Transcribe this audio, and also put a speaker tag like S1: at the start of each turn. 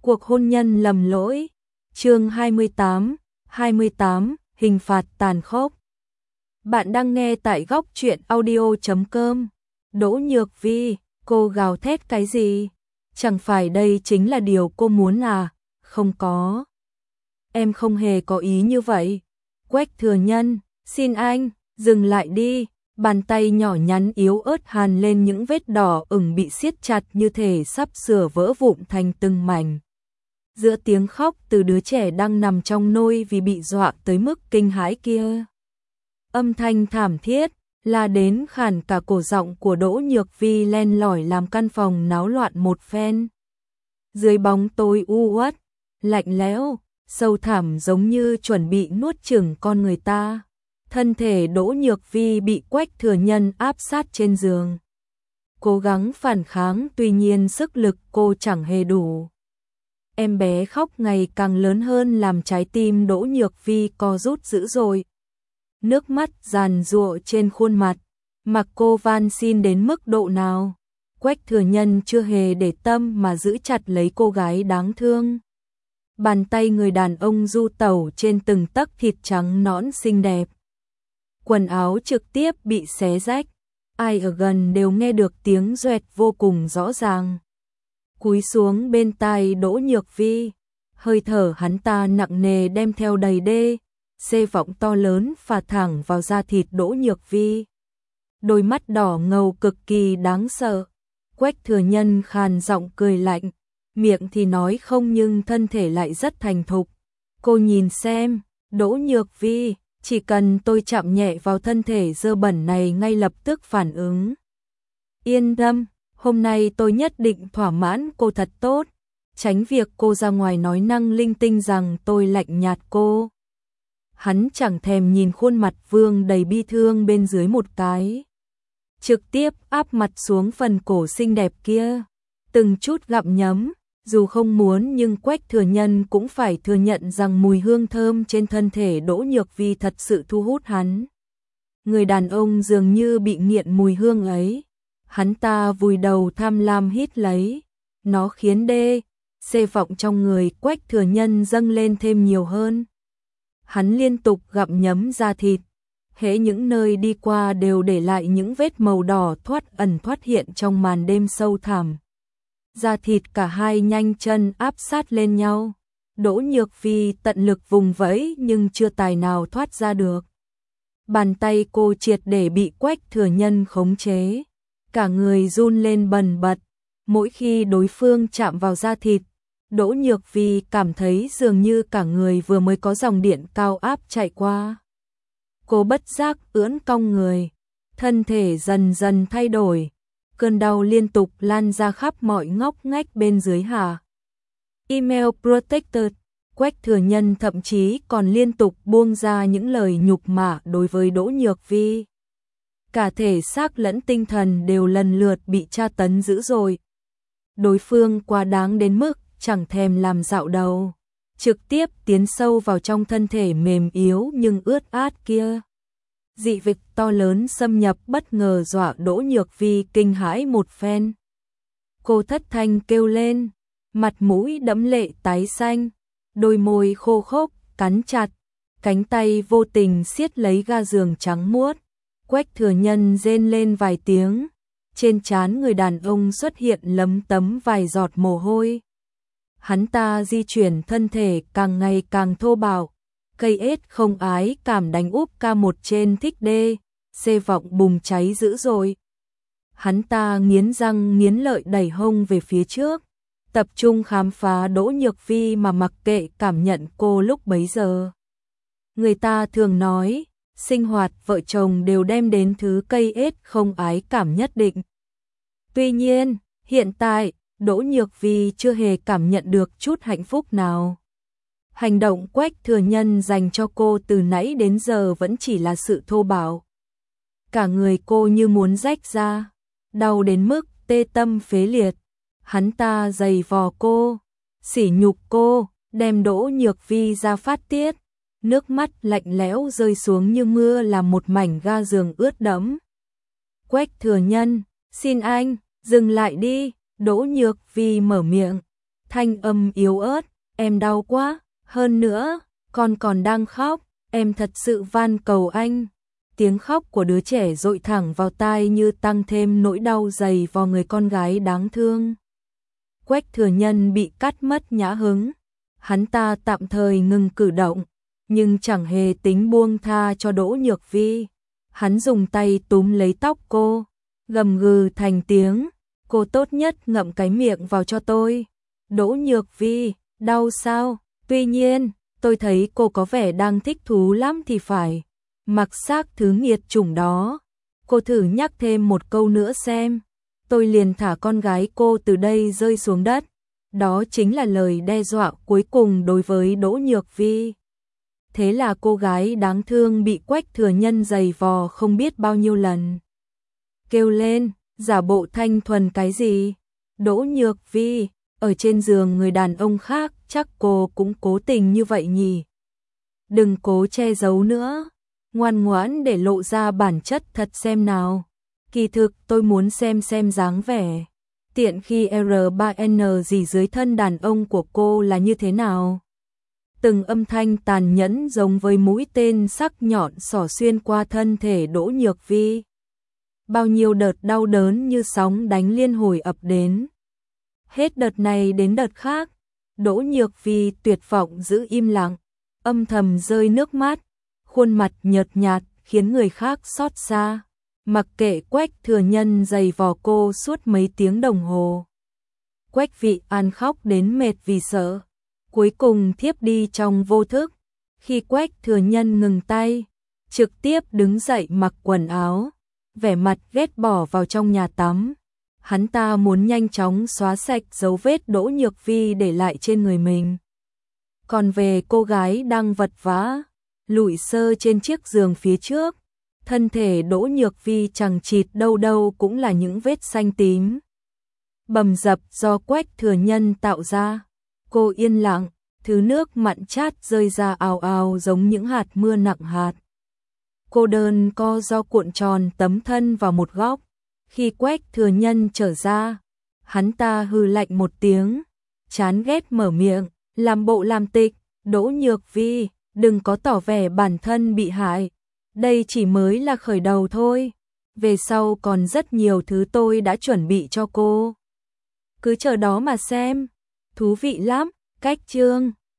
S1: Cuộc hôn nhân lầm lỗi. Chương 28, hình phạt tàn khốc. Bạn đang nghe tại góc truyện audio.com. Đỗ Nhược Vi, cô gào thét cái gì? Chẳng phải đây chính là điều cô muốn à? Không có. Em không hề có ý như vậy. Quách Thừa Nhân, xin anh, dừng lại đi. Bàn tay nhỏ nhắn yếu ớt hằn lên những vết đỏ ửng bị siết chặt như thể sắp sửa vỡ vụn thành từng mảnh. Giữa tiếng khóc từ đứa trẻ đang nằm trong nôi vì bị dọa tới mức kinh hãi kia. Âm thanh thảm thiết, la đến khàn cả cổ giọng của Đỗ Nhược Vi len lỏi làm căn phòng náo loạn một phen. Dưới bóng tối u uất, lạnh lẽo, sâu thẳm giống như chuẩn bị nuốt chửng con người ta. Thân thể Đỗ Nhược Vi bị Quách Thừa Nhân áp sát trên giường. Cố gắng phản kháng tuy nhiên sức lực cô chẳng hề đủ. Em bé khóc ngày càng lớn hơn làm trái tim Đỗ Nhược Vi co rút dữ dội. Nước mắt giàn giụa trên khuôn mặt, mặc cô van xin đến mức độ nào. Quách Thừa Nhân chưa hề để tâm mà giữ chặt lấy cô gái đáng thương. Bàn tay người đàn ông du tẩu trên từng tấc thịt trắng nõn xinh đẹp. Quần áo trực tiếp bị xé rách, ai ở gần đều nghe được tiếng doẹt vô cùng rõ ràng. Cúi xuống bên tai Đỗ Nhược Vi, hơi thở hắn ta nặng nề đem theo đầy đê, xê vọng to lớn phả thẳng vào da thịt Đỗ Nhược Vi. Đôi mắt đỏ ngầu cực kỳ đáng sợ. Quách Thừa Nhân khàn giọng cười lạnh, miệng thì nói không nhưng thân thể lại rất thành thục. Cô nhìn xem, Đỗ Nhược Vi, chỉ cần tôi chạm nhẹ vào thân thể dơ bẩn này ngay lập tức phản ứng. Yên tâm, hôm nay tôi nhất định thỏa mãn cô thật tốt, tránh việc cô ra ngoài nói năng linh tinh rằng tôi lạnh nhạt cô. Hắn chẳng thèm nhìn khuôn mặt Vương đầy bi thương bên dưới một cái. Trực tiếp áp mặt xuống phần cổ xinh đẹp kia, từng chút gặm nhấm. Dù không muốn nhưng Quách Thừa Nhân cũng phải thừa nhận rằng mùi hương thơm trên thân thể Đỗ Nhược Vi thật sự thu hút hắn. Người đàn ông dường như bị nghiện mùi hương ấy. Hắn ta vùi đầu tham lam hít lấy. Nó khiến xê vọng trong người Quách Thừa Nhân dâng lên thêm nhiều hơn. Hắn liên tục gặm nhấm da thịt. Hễ những nơi đi qua đều để lại những vết màu đỏ thoát ẩn thoát hiện trong màn đêm sâu thẳm. Da thịt cả hai nhanh chân áp sát lên nhau. Đỗ Nhược Vi tận lực vùng vẫy nhưng chưa tài nào thoát ra được. Bàn tay cô triệt để bị Quách Thừa Nhân khống chế. Cả người run lên bần bật. Mỗi khi đối phương chạm vào da thịt, Đỗ Nhược Vi cảm thấy dường như cả người vừa mới có dòng điện cao áp chạy qua. Cô bất giác ưỡn cong người, thân thể dần dần thay đổi. Cơn đau liên tục lan ra khắp mọi ngóc ngách bên dưới hà. Email protected. Quách Thừa Nhân thậm chí còn liên tục buông ra những lời nhục mạ đối với Đỗ Nhược Vi. Cả thể xác lẫn tinh thần đều lần lượt bị tra tấn dữ dội. Đối phương quá đáng đến mức chẳng thèm làm dạo đầu, trực tiếp tiến sâu vào trong thân thể mềm yếu nhưng ướt át kia. Dị vực to lớn xâm nhập bất ngờ dọa Đỗ Nhược Vi kinh hãi một phen. Cô thất thanh kêu lên, mặt mũi đẫm lệ tái xanh, đôi môi khô khốc cắn chặt, cánh tay vô tình siết lấy ga giường trắng muốt. Quách Thừa Nhân rên lên vài tiếng, trên trán người đàn ông xuất hiện lấm tấm vài giọt mồ hôi. Hắn ta di chuyển thân thể càng ngày càng thô bạo. Cây ết không ái cảm đánh úp K1 trên thích xê vọng bùng cháy dữ dội. Hắn ta nghiến răng nghiến lợi đẩy hông về phía trước, tập trung khám phá Đỗ Nhược Vi mà mặc kệ cảm nhận cô lúc bấy giờ. Người ta thường nói, sinh hoạt vợ chồng đều đem đến thứ cây ết không ái cảm nhất định. Tuy nhiên, hiện tại, Đỗ Nhược Vi chưa hề cảm nhận được chút hạnh phúc nào. Hành động Quách Thừa Nhân dành cho cô từ nãy đến giờ vẫn chỉ là sự thô bạo. Cả người cô như muốn rách ra, đau đến mức tê tâm phế liệt. Hắn ta giày vò cô, sỉ nhục cô, đem Đỗ Nhược Vi ra phát tiết. Nước mắt lạnh lẽo rơi xuống như mưa làm một mảnh ga giường ướt đẫm. Quách Thừa Nhân, xin anh, dừng lại đi. Đỗ Nhược Vi mở miệng, Thanh âm yếu ớt, em đau quá, hơn nữa, con còn đang khóc, em thật sự van cầu anh. Tiếng khóc của đứa trẻ dội thẳng vào tai như tăng thêm nỗi đau dày vào người con gái đáng thương. Quách Thừa Nhân bị cắt mất nhã hứng, hắn ta tạm thời ngừng cử động, nhưng chẳng hề tính buông tha cho Đỗ Nhược Vi. Hắn dùng tay túm lấy tóc cô, gầm gừ thành tiếng, cô tốt nhất ngậm cái miệng vào cho tôi. Đỗ Nhược Vi, đau sao? Tuy nhiên, tôi thấy cô có vẻ đang thích thú lắm thì phải. Mặc xác thứ nghiệt chủng đó. Cô thử nhắc thêm một câu nữa xem. Tôi liền thả con gái cô từ đây rơi xuống đất. Đó chính là lời đe dọa cuối cùng đối với Đỗ Nhược Vi. Thế là cô gái đáng thương bị Quách Thừa Nhân giày vò không biết bao nhiêu lần. Kêu lên, giả bộ thanh thuần cái gì? Đỗ Nhược Vi, ở trên giường người đàn ông khác chắc cô cũng cố tình như vậy nhỉ? Đừng cố che giấu nữa, ngoan ngoãn để lộ ra bản chất thật xem nào. Kỳ thực tôi muốn xem dáng vẻ tiện khi R3N gì dưới thân đàn ông của cô là như thế nào. Từng âm thanh tàn nhẫn giống với mũi tên sắc nhọn xỏ xuyên qua thân thể Đỗ Nhược Vi. Bao nhiêu đợt đau đớn như sóng đánh liên hồi ập đến. Hết đợt này đến đợt khác, Đỗ Nhược Vi tuyệt vọng giữ im lặng, âm thầm rơi nước mắt, khuôn mặt nhợt nhạt khiến người khác xót xa. Mặc kệ Quách Thừa Nhân giày vò cô suốt mấy tiếng đồng hồ. Quách Vị An khóc đến mệt vì sợ, cuối cùng thiếp đi trong vô thức. Khi Quách Thừa Nhân ngừng tay, trực tiếp đứng dậy mặc quần áo, vẻ mặt ghét bỏ vào trong nhà tắm. Hắn ta muốn nhanh chóng xóa sạch dấu vết Đỗ Nhược Vi để lại trên người mình. Còn về cô gái đang vật vã, lủi xơ trên chiếc giường phía trước, thân thể Đỗ Nhược Vi chằng chịt đâu đâu cũng là những vết xanh tím bầm dập do Quách Thừa Nhân tạo ra. Cô yên lặng, thứ nước mặn chát rơi ra ào ào giống những hạt mưa nặng hạt. Cô đơn co ro cuộn tròn tấm thân vào một góc. Khi Quách Thừa Nhân trở ra, hắn ta hừ lạnh một tiếng, chán ghét mở miệng, làm bộ làm tịch. Đỗ Nhược Vi, đừng có tỏ vẻ bản thân bị hại. Đây chỉ mới là khởi đầu thôi. Về sau còn rất nhiều thứ tôi đã chuẩn bị cho cô. Cứ chờ đó mà xem. Thú vị lắm. Cách chương